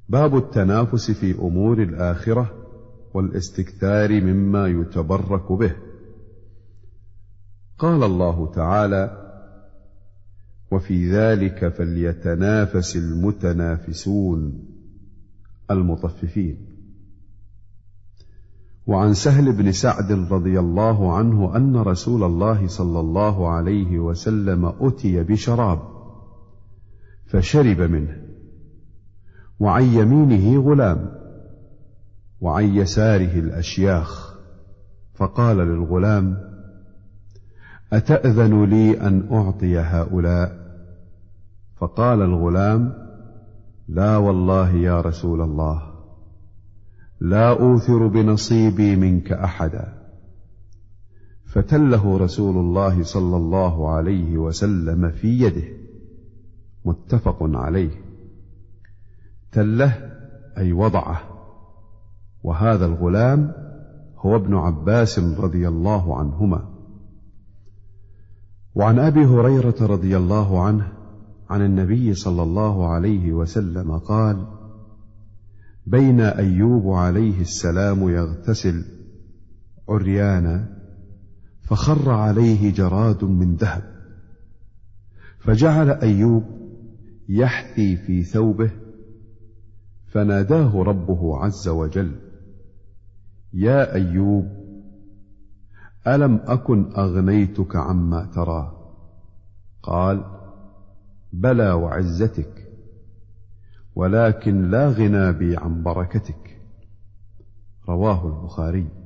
باب التنافس في أمور الآخرة والاستكثار مما يتبرك به. قال الله تعالى: وفي ذلك فليتنافس المتنافسون المطففين. وعن سهل بن سعد رضي الله عنه أن رسول الله صلى الله عليه وسلم أتي بشراب فشرب منه، وعن يمينه غلام وعن يساره الأشياخ، فقال للغلام: أتأذن لي أن أعطي هؤلاء؟ فقال الغلام: لا والله يا رسول الله، لا أوثر بنصيبي منك أحدا. فتله رسول الله صلى الله عليه وسلم في يده، متفق عليه. تله أي وضعه، وهذا الغلام هو ابن عباس رضي الله عنهما. وعن أبي هريرة رضي الله عنه عن النبي صلى الله عليه وسلم قال: بين أيوب عليه السلام يغتسل عريانا، فخر عليه جراد من ذهب، فجعل أيوب يحثي في ثوبه، فناداه ربه عز وجل: يا أيوب، ألم أكن أغنيتك عما ترى؟ قال: بلى وعزتك، ولكن لا غنى بي عن بركتك. رواه البخاري.